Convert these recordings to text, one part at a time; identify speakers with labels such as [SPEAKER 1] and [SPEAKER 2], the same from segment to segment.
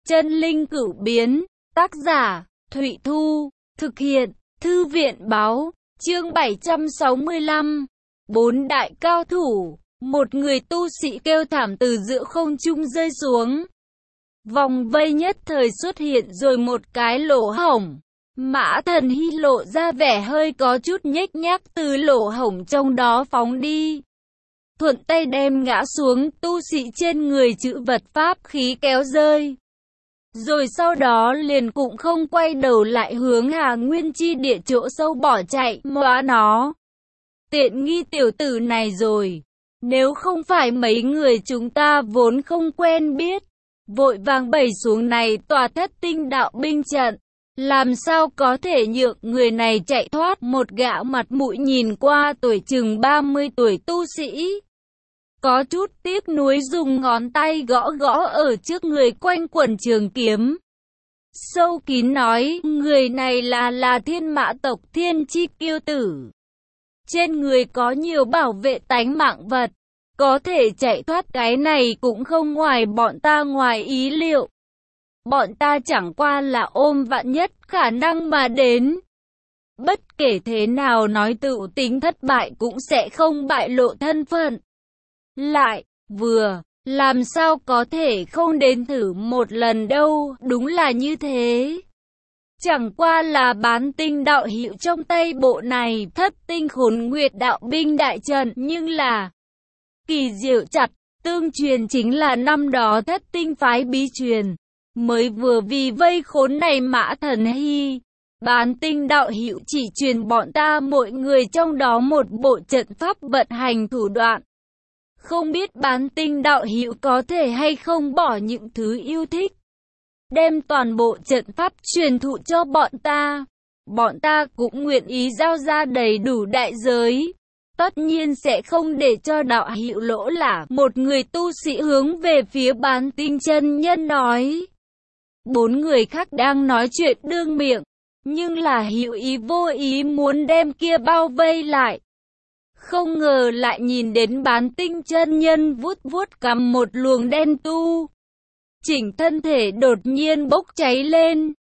[SPEAKER 1] Chân linh cửu biến, tác giả, Thụy Thu, thực hiện, Thư viện báo, chương 765. Bốn đại cao thủ, một người tu sĩ kêu thảm từ giữa không trung rơi xuống. Vòng vây nhất thời xuất hiện rồi một cái lỗ hổng. Mã Thần Hy lộ ra vẻ hơi có chút nhếch nhác từ lỗ hổng trong đó phóng đi. Thuận tay đem ngã xuống tu sĩ trên người chữ vật pháp khí kéo rơi. Rồi sau đó liền cũng không quay đầu lại hướng Hà Nguyên chi địa chỗ sâu bỏ chạy, móa nó. Tiện nghi tiểu tử này rồi. Nếu không phải mấy người chúng ta vốn không quen biết, vội vàng bày xuống này tòa Thất Tinh đạo binh trận, làm sao có thể nhượng người này chạy thoát. Một gã mặt mũi nhìn qua tuổi chừng 30 tuổi tu sĩ, có chút tiếc nuối dùng ngón tay gõ gõ ở trước người quanh quẩn trường kiếm. Sâu kín nói, người này là Thiên Mã tộc Thiên Chi Kiêu tử. Trên người có nhiều bảo vệ tánh mạng vật, có thể chạy thoát cái này cũng không ngoài bọn ta ngoài ý liệu. Bọn ta chẳng qua là ôm vạn nhất khả năng mà đến. Bất kể thế nào nói tự tính thất bại cũng sẽ không bại lộ thân phận. Lại, làm sao có thể không đến thử một lần đâu, đúng là như thế. Chẳng qua là bán tinh đạo hiệu trong tay bộ này, Thất Tinh Khốn Nguyệt đạo binh đại trận, nhưng là kỳ diệu chặt, tương truyền chính là năm đó Thất Tinh phái bí truyền, mới vừa vì vây khốn này Mã Thần Hy. Bán tinh đạo hiệu chỉ truyền bọn ta mỗi người trong đó một bộ trận pháp vận hành thủ đoạn. Không biết bán tinh đạo hiệu có thể hay không bỏ những thứ yêu thích, đem toàn bộ trận pháp truyền thụ cho bọn ta. Bọn ta cũng nguyện ý giao ra đầy đủ đại giới. Tất nhiên sẽ không để cho đạo hiệu lỗ là. Một người tu sĩ hướng về phía bán tinh chân nhân nói. Bốn người khác đang nói chuyện đương miệng, nhưng là hữu ý vô ý muốn đem kia bao vây lại. Không ngờ lại nhìn đến bán tinh chân nhân vuốt vuốt cầm một luồng đen tu. Chỉnh thân thể đột nhiên bốc cháy lên.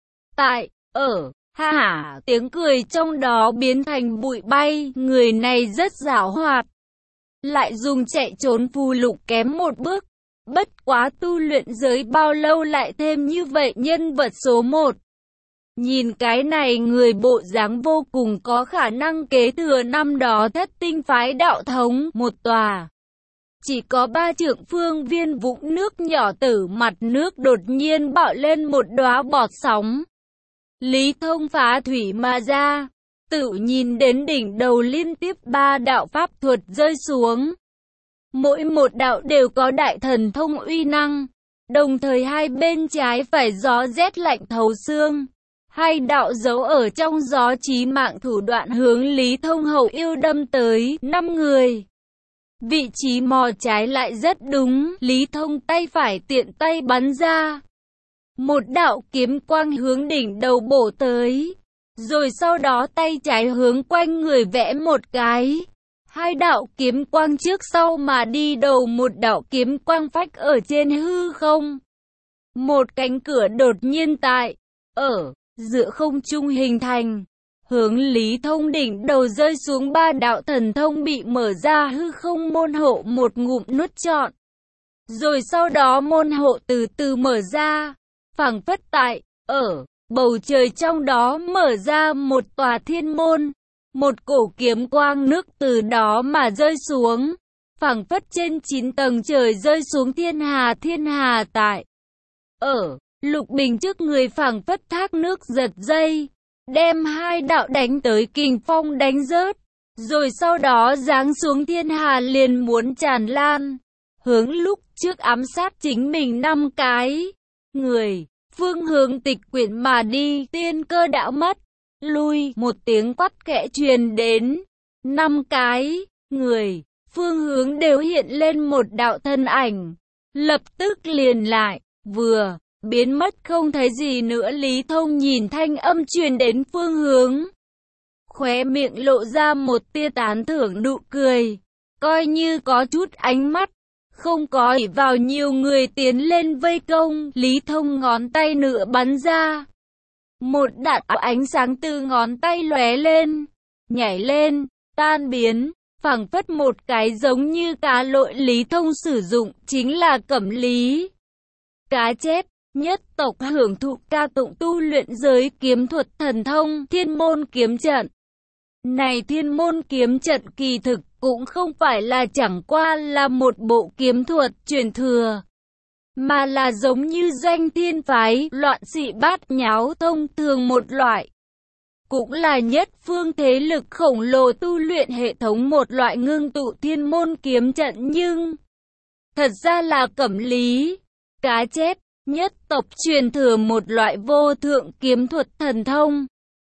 [SPEAKER 1] Tiếng cười trong đó biến thành bụi bay. Người này rất giảo hoạt, lại dùng chạy trốn phù lục kém một bước. Bất quá tu luyện giới bao lâu lại thêm như vậy nhân vật số 1. Nhìn cái này người bộ dáng vô cùng có khả năng kế thừa năm đó Thất Tinh phái đạo thống, một tòa chỉ có 3 trượng phương viên vũng nước nhỏ từ mặt nước đột nhiên bạo lên một đóa bọt sóng. Lý Thông phá thủy mà ra, tự nhìn đến đỉnh đầu liên tiếp 3 đạo pháp thuật rơi xuống. Mỗi một đạo đều có đại thần thông uy năng, đồng thời hai bên trái phải gió rét lạnh thấu xương. Hai đạo giấu ở trong gió chí mạng thủ đoạn hướng Lý Thông hậu yêu đâm tới 5 người. Vị trí mò trái lại rất đúng, Lý Thông tay phải tiện tay bắn ra. Một đạo kiếm quang hướng đỉnh đầu bổ tới, rồi sau đó tay trái hướng quanh người vẽ một cái. Hai đạo kiếm quang trước sau mà đi đầu một đạo kiếm quang phách ở trên hư không. Một cánh cửa đột nhiên ở giữa không trung hình thành, hướng Lý Thông đỉnh đầu rơi xuống 3 đạo thần thông bị mở ra hư không môn hộ một ngụm nuốt trọn. Rồi sau đó môn hộ từ từ mở ra, phảng phất ở bầu trời trong đó mở ra một tòa thiên môn. Một cổ kiếm quang nước từ đó mà rơi xuống, phảng phất trên 9 tầng trời rơi xuống thiên hà ở Lục Bình trước người phảng phất thác nước giật dây, đem hai đạo đánh tới kình phong đánh rớt, rồi sau đó giáng xuống thiên hà liền muốn tràn lan, hướng lúc trước ám sát chính mình 5 cái người, phương hướng tịch quyển mà đi. Tiên cơ đã mất, lui, một tiếng quát khẽ truyền đến, 5 cái người, phương hướng đều hiện lên một đạo thân ảnh, lập tức liền lại, biến mất không thấy gì nữa. Lý Thông nhìn thanh âm truyền đến phương hướng, khóe miệng lộ ra một tia tán thưởng nụ cười, coi như có chút ánh mắt, Không có ỷ vào nhiều người tiến lên vây công, Lý Thông ngón tay nửa bắn ra. Một đạn ánh sáng từ ngón tay lóe lên, nhảy lên, tan biến, phảng phất một cái giống như cá lội Lý Thông sử dụng, chính là Cẩm Lý. Cá chép, nhất tộc hưởng thụ ca tụng tu luyện giới kiếm thuật thần thông, Thiên môn kiếm trận. Này Thiên môn kiếm trận kỳ thực cũng không phải là chẳng qua là một bộ kiếm thuật truyền thừa, mà là giống như doanh thiên phái, loạn sĩ bát nháo thông thường một loại. Cũng là nhất phương thế lực khổng lồ tu luyện hệ thống một loại ngưng tụ thiên môn kiếm trận, nhưng thật ra là Cẩm Lý, cá chép, nhất tộc truyền thừa một loại vô thượng kiếm thuật thần thông.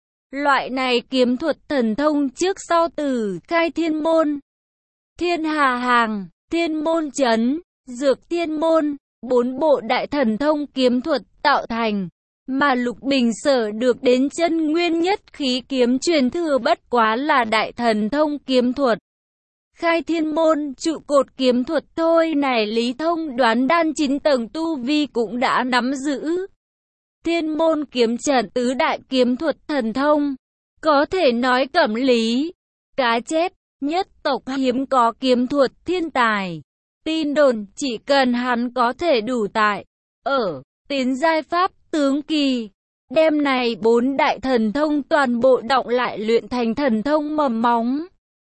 [SPEAKER 1] Loại này kiếm thuật thần thông trước sau từ khai thiên môn, thiên hà hàng, thiên môn chấn, dược thiên môn, 4 bộ đại thần thông kiếm thuật tạo thành, mà Lục Bình sở được đến chân nguyên nhất khí kiếm truyền thừa bất quá là đại thần thông kiếm thuật. Khai thiên môn, trụ cột kiếm thuật thôi này Lý Thông đoán đan 9 tầng tu vi cũng đã nắm giữ. Thiên môn kiếm trận tứ đại kiếm thuật thần thông, có thể nói Cẩm Lý, cá chép, nhất tộc hiếm có kiếm thuật thiên tài. Tin đồn chỉ cần hắn có thể đủ tại, ở, tiến giai pháp tướng kỳ, đem này 4 đại thần thông toàn bộ động lại luyện thành thần thông mầm móng,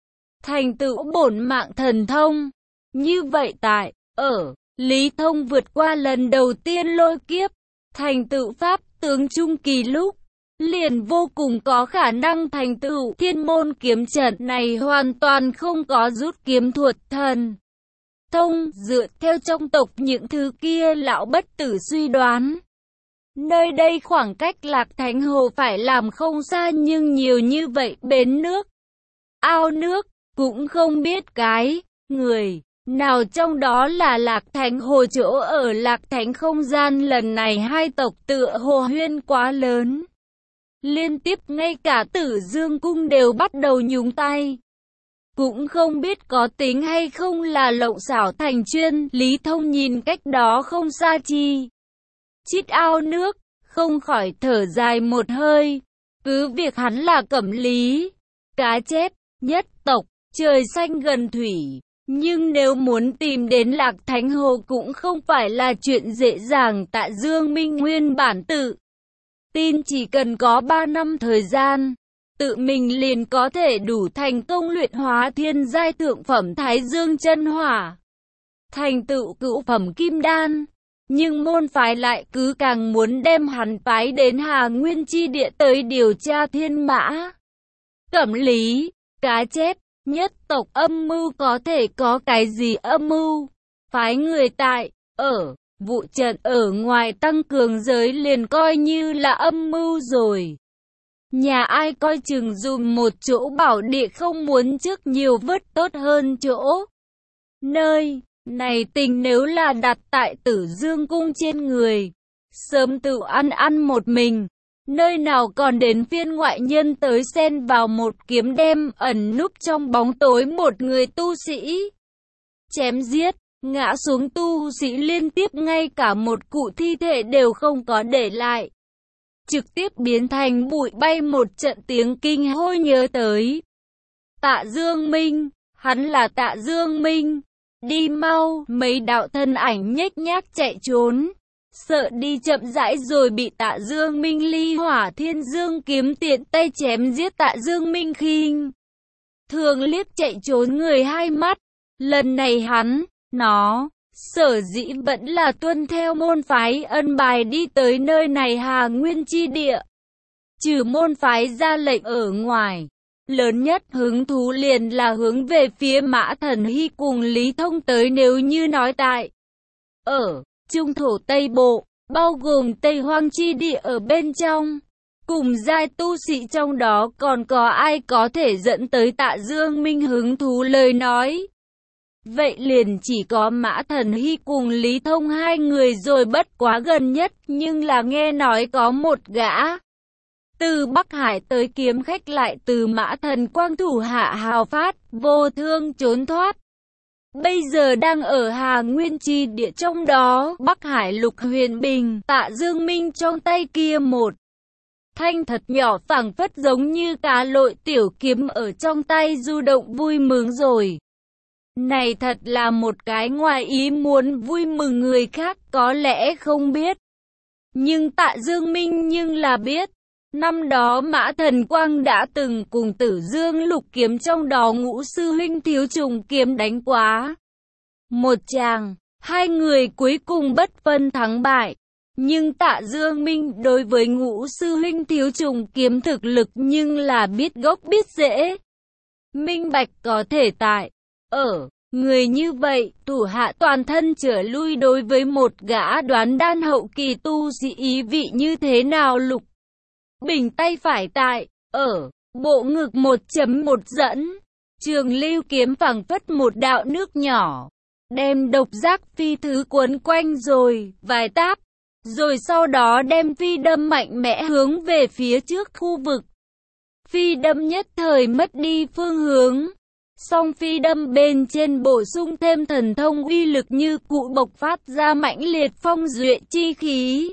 [SPEAKER 1] thành tựu bổn mạng thần thông. Như vậy tại, ở, Lý Thông vượt qua lần đầu tiên lôi kiếp, thành tựu pháp tướng trung kỳ lúc, liền vô cùng có khả năng thành tựu thiên môn kiếm trận này hoàn toàn không có rút kiếm thuật thần thông, dựa theo trong tộc những thứ kia lão bất tử suy đoán. Nơi đây khoảng cách Lạc Thánh Hồ phải làm không xa, nhưng nhiều như vậy bến nước, ao nước, cũng không biết cái người nào trong đó là Lạc Thánh Hồ. Chỗ ở Lạc Thánh không gian lần này hai tộc tựa hồ huyên quá lớn, liên tiếp ngay cả Tử Dương Cung đều bắt đầu nhúng tay. Cũng không biết có tính hay không là lộng xảo thành chuyên. Lý Thông nhìn cách đó không xa chi chít ao nước, không khỏi thở dài một hơi. Cứ việc hắn là Cẩm Lý, cá chép, nhất tộc, trời xanh gần thủy, nhưng nếu muốn tìm đến Lạc Thánh Hồ cũng không phải là chuyện dễ dàng. Tạ Dương Minh nguyên bản tự tin chỉ cần có 3 năm thời gian, tự mình liền có thể đủ thành công luyện hóa thiên giai thượng phẩm Thái Dương chân hỏa, thành tựu cửu phẩm kim đan. Nhưng môn phái lại cứ càng muốn đem hắn phái đến Hà Nguyên chi địa tới điều tra thiên mã. Cẩm Lý, cá chép, nhất tộc âm mưu có thể có cái gì âm mưu? Phái người tại, ở, vụ trận ở ngoài tăng cường giới liền coi như là âm mưu rồi. Nhà ai coi chừng dùm một chỗ bảo địa không muốn trước nhiều vớt tốt hơn chỗ. Nơi này tình nếu là đặt tại Tử Dương Cung trên người, sớm tự ăn một mình. Nơi nào còn đến phiên ngoại nhân tới xen vào một kiếm đem ẩn núp trong bóng tối một người tu sĩ. Chém giết, ngã xuống tu sĩ liên tiếp, ngay cả một cụ thi thể đều không có để lại. Trực tiếp biến thành bụi bay một trận. Tiếng kinh hôi nhớ tới Tạ Dương Minh, hắn là Tạ Dương Minh. Đi mau, mấy đạo thân ảnh nhếch nhác chạy trốn. Sợ đi chậm rãi rồi bị Tạ Dương Minh ly hỏa thiên dương kiếm tiện tay chém giết. Tạ Dương Minh khinh thường liếc chạy trốn người hai mắt. Lần này hắn, sở dĩ vẫn là tuân theo môn phái ân bài đi tới nơi này Hà Nguyên chi địa. Trừ môn phái ra lệnh ở ngoài, lớn nhất hứng thú liền là hướng về phía Mã Thần Hy cùng Lý Thông tới. Nếu như nói tại, ở Trung Thổ Tây Bộ, bao gồm Tây Hoang chi địa ở bên trong, cùng giai tu sĩ trong đó còn có ai có thể dẫn tới Tạ Dương Minh hứng thú lời nói? Vậy liền chỉ có Mã Thần Hy cùng Lý Thông hai người rồi. Bất quá gần nhất nhưng là nghe nói có một gã từ Bắc Hải tới kiếm khách lại từ Mã Thần Quang thủ hạ hào phát, vô thương trốn thoát. bây giờ đang ở Hà Nguyên chi địa, trong đó Bắc Hải Lục Huyền Bình, Tạ Dương Minh trong tay kia một thanh thật nhỏ phảng phất giống như cá lội tiểu kiếm ở trong tay du động vui mừng rồi. Này thật là một cái ngoài ý muốn vui mừng, người khác có lẽ không biết. Nhưng Tạ Dương Minh nhưng là biết. Năm đó Mã Thần Quang đã từng cùng Tử Dương Lục Kiếm, trong đó Ngũ sư huynh Thiếu Trùng Kiếm đánh quá một tràng, hai người cuối cùng bất phân thắng bại. Nhưng Tạ Dương Minh đối với Ngũ sư huynh Thiếu Trùng Kiếm thực lực nhưng là biết gốc biết rễ, minh bạch có thể tại ở người như vậy, thủ hạ toàn thân trở lui đối với một gã đoán đan hậu kỳ tu sĩ ý vị như thế nào. Lục Bình tay phải tại ở bộ ngực 1.1 dẫn, Trường Lưu kiếm phảng phất một đạo nước nhỏ, đem độc giác phi thứ cuốn quanh rồi vài táp, rồi sau đó đem phi đâm mạnh mẽ hướng về phía trước khu vực. Phi đâm nhất thời mất đi phương hướng, song phi đâm bên trên bổ sung thêm thần thông uy lực như cụ, bộc phát ra mãnh liệt phong duệ chi khí.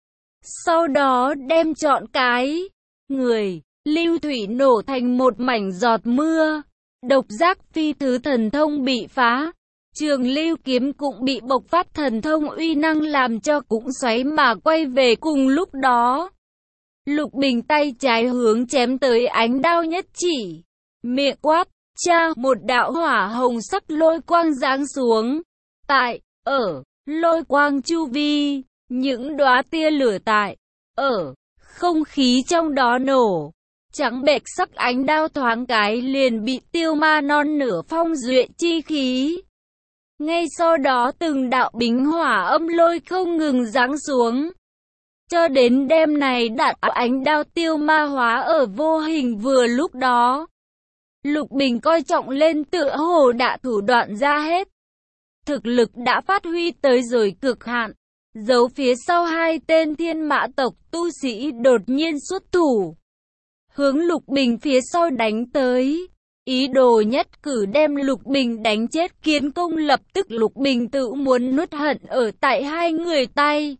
[SPEAKER 1] Sau đó đem trọn cái người Lưu Thủy nổ thành một mảnh giọt mưa. Độc giác phi thứ thần thông bị phá, Trường Lưu kiếm cũng bị bộc phát thần thông uy năng làm cho cũng xoáy mà quay về. Cùng lúc đó, Lục Bình tay trái hướng chém tới ánh đao nhất chỉ, miệng quát cha, một đạo hỏa hồng sắc lôi quang giáng xuống. Tại ở lôi quang chu vi, những đóa tia lửa tại ở không khí trong đó nổ, trắng bệch sắc ánh đao thoáng cái liền bị tiêu ma non nửa phong duệ chi khí. Ngay sau đó từng đạo bính hỏa âm lôi không ngừng giáng xuống, cho đến đêm này đạn ánh đao tiêu ma hóa ở vô hình. Vừa lúc đó, Lục Bình coi trọng lên, tựa hồ đã thủ đoạn ra hết, thực lực đã phát huy tới rồi cực hạn. Giấu phía sau hai tên thiên mã tộc tu sĩ đột nhiên xuất thủ, hướng Lục Bình phía sau đánh tới, ý đồ nhất cử đem Lục Bình đánh chết. Kiến công lập tức Lục Bình tự muốn nuốt hận ở tại hai người tay.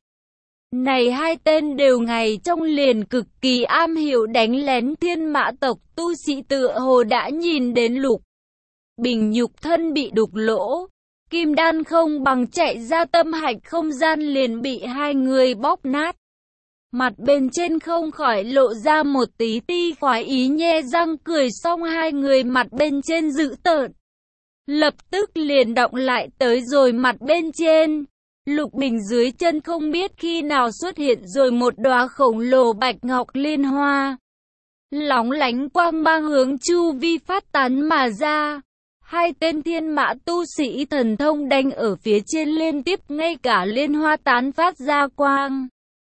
[SPEAKER 1] Này hai tên đều ngày trong liền cực kỳ am hiểu đánh lén thiên mã tộc tu sĩ, tựa hồ đã nhìn đến Lục Bình nhục thân bị đục lỗ, kim đan không bằng chạy ra tâm hạch không gian liền bị hai người bóp nát. Mặt bên trên không khỏi lộ ra một tí ti khoái ý, nhe răng cười, xong hai người mặt bên trên dữ tợn, lập tức liền động lại tới rồi mặt bên trên. Lục Bình dưới chân không biết khi nào xuất hiện rồi một đóa khổng lồ bạch ngọc liên hoa, lóng lánh quang mang hướng chu vi phát tán mà ra. Hai tên thiên mã tu sĩ thần thông đánh ở phía trên liên tiếp, ngay cả liên hoa tán phát ra quang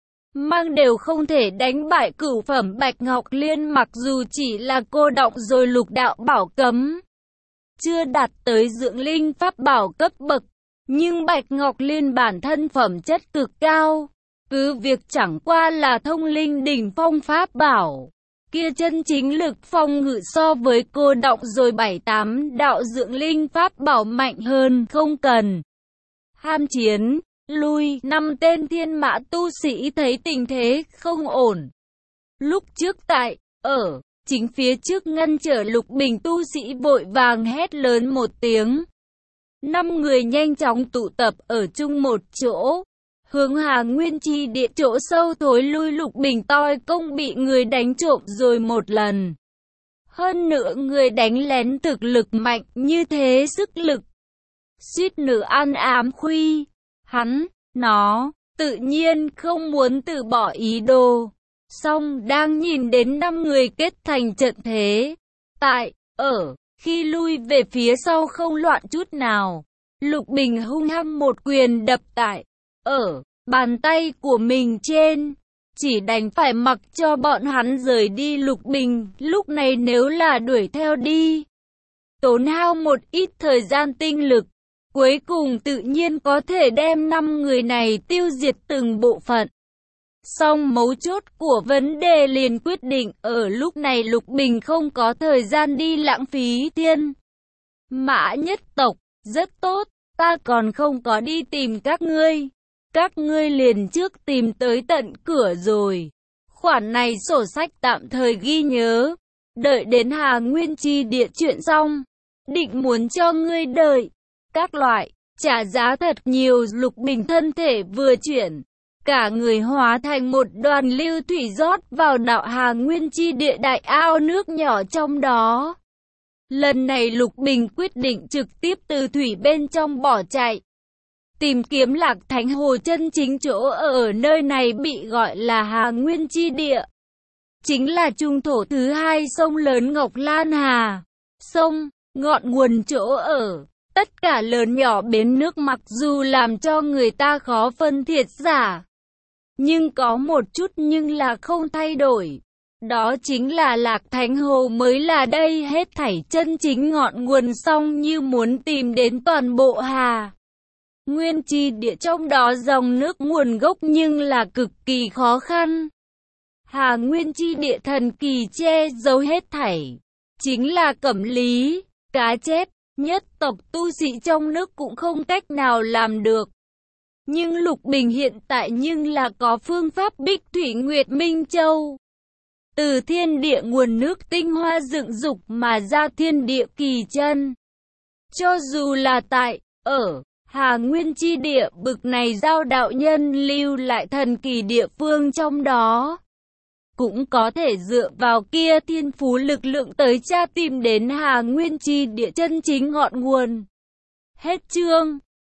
[SPEAKER 1] mang đều không thể đánh bại cửu phẩm bạch ngọc liên. Mặc dù chỉ là cô động rồi lục đạo bảo cấm, chưa đạt tới dưỡng linh pháp bảo cấp bậc, nhưng bạch ngọc liên bản thân phẩm chất cực cao, cứ việc chẳng qua là thông linh đỉnh phong pháp bảo, kia chân chính lực phong ngự so với cô động rồi 7-8 đạo dưỡng linh pháp bảo mạnh hơn, không cần ham chiến lui. Năm tên thiên mã tu sĩ thấy tình thế không ổn, lúc trước tại ở chính phía trước ngăn trở Lục Bình tu sĩ vội vàng hét lớn một tiếng. 5 người nhanh chóng tụ tập ở chung một chỗ, hướng Hà Nguyên chi địa chỗ sâu thối lui. Lục Bình toi công bị người đánh trộm rồi một lần, hơn nữa người đánh lén thực lực mạnh như thế, sức lực suýt nữa ăn ám khuy. Nó tự nhiên không muốn từ bỏ ý đồ, song đang nhìn đến 5 người kết thành trận thế, tại ở khi lui về phía sau không loạn chút nào, Lục Bình hung hăng một quyền đập tại ở bàn tay của mình trên, chỉ đành phải mặc cho bọn hắn rời đi. Lục Bình lúc này nếu là đuổi theo đi, tốn hao một ít thời gian tinh lực, cuối cùng tự nhiên có thể đem 5 người này tiêu diệt từng bộ phận. Song mấu chốt của vấn đề liền quyết định ở lúc này. Lục Bình không có thời gian đi lãng phí thiên mã nhất tộc, Rất tốt, ta còn không có đi tìm các ngươi liền trước tìm tới tận cửa rồi. Khoản này sổ sách tạm thời ghi nhớ, đợi đến Hà Nguyên Chi Địa chuyện xong, định muốn cho ngươi đợi. Các loại, trả giá thật nhiều. Lục Bình thân thể vừa chuyển, cả người hóa thành một đoàn lưu thủy rót vào đạo Hà Nguyên Chi Địa đại ao nước nhỏ trong đó. Lần này Lục Bình quyết định trực tiếp từ thủy bên trong bỏ chạy, tìm kiếm Lạc Thánh Hồ chân chính chỗ ở nơi này bị gọi là Hà Nguyên Chi Địa. Chính là trung thổ thứ hai sông lớn Ngọc Lan Hà. Sông, ngọn nguồn chỗ ở, tất cả lớn nhỏ bến nước mặc dù làm cho người ta khó phân thiệt giả, nhưng có một chút nhưng là không thay đổi. Đó chính là Lạc Thánh Hồ mới là đây hết thảy chân chính ngọn nguồn, song như muốn tìm đến toàn bộ Hà Nguyên Chi Địa trong đó dòng nước nguồn gốc nhưng là cực kỳ khó khăn. Hà Nguyên Chi Địa thần kỳ che giấu hết thảy, chính là Cẩm Lý, cá chép, nhất tộc tu sĩ trong nước cũng không cách nào làm được. Nhưng Lục Bình hiện tại nhưng là có phương pháp Bích Thủy Nguyệt Minh Châu. Từ thiên địa nguồn nước tinh hoa dựng dục mà ra thiên địa kỳ chân. Cho dù là ở Hà Nguyên Chi Địa bực này giao đạo nhân lưu lại thần kỳ địa phương trong đó, cũng có thể dựa vào kia thiên phú lực lượng tới tra tìm đến Hà Nguyên Chi Địa chân chính ngọn nguồn. Hết chương.